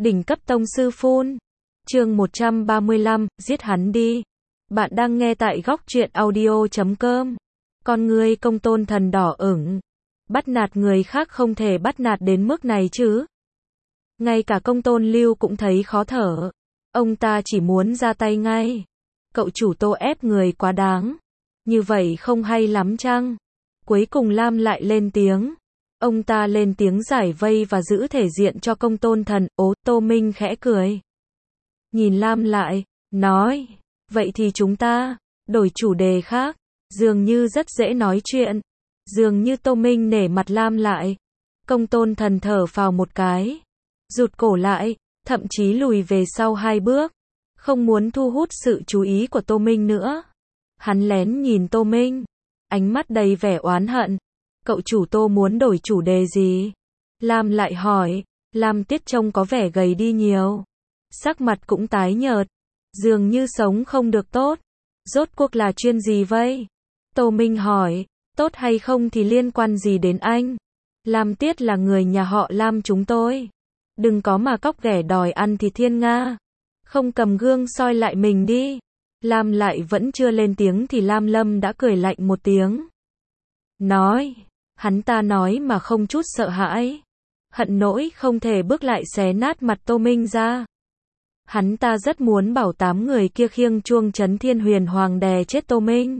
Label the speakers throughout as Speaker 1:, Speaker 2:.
Speaker 1: Đỉnh cấp tông sư phun. Chương 135, giết hắn đi. Bạn đang nghe tại góc truyện audio.com. Con ngươi Công Tôn Thần đỏ ửng. Bắt nạt người khác không thể bắt nạt đến mức này chứ. Ngay cả Công Tôn Lưu cũng thấy khó thở. Ông ta chỉ muốn ra tay ngay. Cậu chủ Tô ép người quá đáng. Như vậy không hay lắm chăng? Cuối cùng Lam lại lên tiếng. Ông ta lên tiếng giải vây và giữ thể diện cho Công Tôn Thần. Tô Minh khẽ cười. Nhìn Lam lại, nói, vậy thì chúng ta đổi chủ đề khác. Dường như rất dễ nói chuyện. Dường như Tô Minh nể mặt Lam lại. Công Tôn Thần thở phào một cái. Rụt cổ lại, thậm chí lùi về sau 2 bước. Không muốn thu hút sự chú ý của Tô Minh nữa. Hắn lén nhìn Tô Minh. Ánh mắt đầy vẻ oán hận. Cậu chủ Tô muốn đổi chủ đề gì? Lam lại hỏi. Lam Tiết trông có vẻ gầy đi nhiều. Sắc mặt cũng tái nhợt. Dường như sống không được tốt. Rốt cuộc là chuyện gì vậy? Tô Minh hỏi. Tốt hay không thì liên quan gì đến anh? Lam Tiết là người nhà họ Lam chúng tôi. Đừng có mà cóc ghẻ đòi ăn thịt thiên nga. Không cầm gương soi lại mình đi. Lam lại vẫn chưa lên tiếng thì Lam Lâm đã cười lạnh một tiếng. Nói. Hắn ta nói mà không chút sợ hãi. Hận nỗi không thể bước lại xé nát mặt Tô Minh ra. Hắn ta rất muốn bảo 8 người kia khiêng chuông Trấn Thiên Huyền Hoàng đè chết Tô Minh.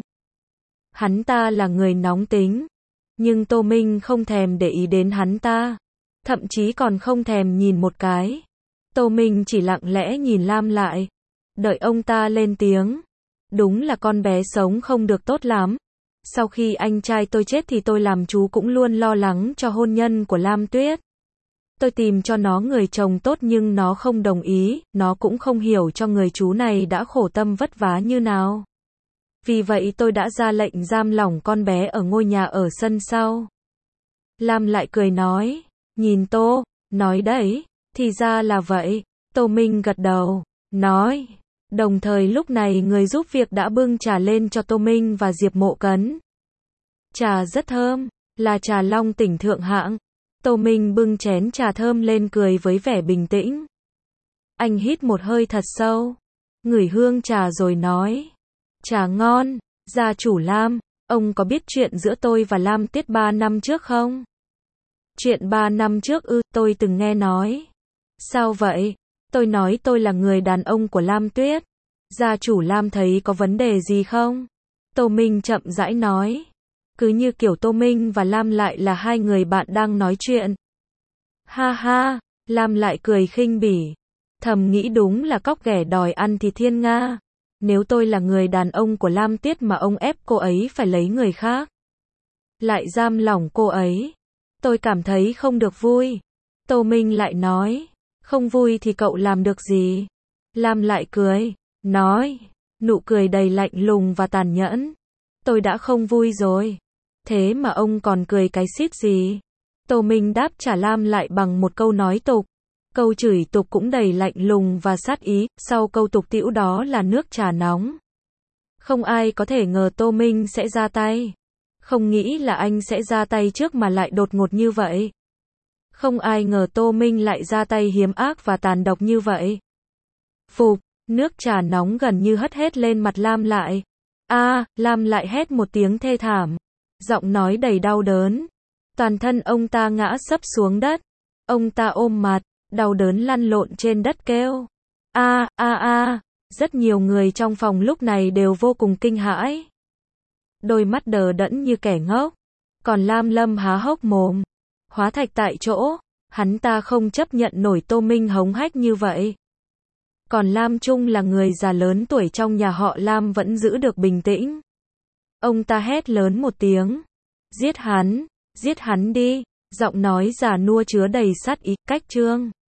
Speaker 1: Hắn ta là người nóng tính. Nhưng Tô Minh không thèm để ý đến hắn ta. Thậm chí còn không thèm nhìn một cái. Tô Minh chỉ lặng lẽ nhìn Lam lại. Đợi ông ta lên tiếng. Đúng là con bé sống không được tốt lắm. Sau khi anh trai tôi chết thì tôi làm chú cũng luôn lo lắng cho hôn nhân của Lam Tuyết. Tôi tìm cho nó người chồng tốt nhưng nó không đồng ý, nó cũng không hiểu cho người chú này đã khổ tâm vất vả như nào. Vì vậy tôi đã ra lệnh giam lỏng con bé ở ngôi nhà ở sân sau. Lam lại cười nói, nhìn Tô, nói đấy, thì ra là vậy. Tô Minh gật đầu, nói. Đồng thời lúc này người giúp việc đã bưng trà lên cho Tô Minh và Diệp Mộ Cấn. Trà rất thơm, là trà Long Tỉnh thượng hạng. Tô Minh bưng chén trà thơm lên cười với vẻ bình tĩnh. Anh hít một hơi thật sâu, ngửi hương trà rồi nói. Trà ngon, gia chủ Lam, ông có biết chuyện giữa tôi và Lam Tiết 3 năm trước không? Chuyện 3 năm trước ư, tôi từng nghe nói. Sao vậy? Tôi nói tôi là người đàn ông của Lam Tuyết. Gia chủ Lam thấy có vấn đề gì không? Tô Minh chậm rãi nói. Cứ như kiểu Tô Minh và Lam lại là 2 người bạn đang nói chuyện. Ha ha, Lam lại cười khinh bỉ. Thầm nghĩ đúng là cóc ghẻ đòi ăn thịt thiên nga. Nếu tôi là người đàn ông của Lam Tiết mà ông ép cô ấy phải lấy người khác. Lại giam lỏng cô ấy. Tôi cảm thấy không được vui. Tô Minh lại nói. Không vui thì cậu làm được gì? Lam lại cười. Nói. Nụ cười đầy lạnh lùng và tàn nhẫn. Tôi đã không vui rồi. Thế mà ông còn cười cái xít gì? Tô Minh đáp trả Lam lại bằng một câu nói tục. Câu chửi tục cũng đầy lạnh lùng và sát ý, sau câu tục tĩu đó là nước trà nóng. Không ai có thể ngờ Tô Minh sẽ ra tay. Không nghĩ là anh sẽ ra tay trước mà lại đột ngột như vậy. Không ai ngờ Tô Minh lại ra tay hiếm ác và tàn độc như vậy. Phụp, nước trà nóng gần như hất hết lên mặt Lam lại. Lam lại hét một tiếng thê thảm. Giọng nói đầy đau đớn. Toàn thân ông ta ngã sấp xuống đất. Ông ta ôm mặt, đau đớn lăn lộn trên đất kêu. Rất nhiều người trong phòng lúc này đều vô cùng kinh hãi. Đôi mắt đờ đẫn như kẻ ngốc. Còn Lam Lâm há hốc mồm. Hóa thạch tại chỗ. Hắn ta không chấp nhận nổi Tô Minh hống hách như vậy. Còn Lam Trung là người già lớn tuổi trong nhà họ Lam vẫn giữ được bình tĩnh. Ông ta hét lớn một tiếng. Giết hắn đi. Giọng nói già nua chứa đầy sát ý, cách chương.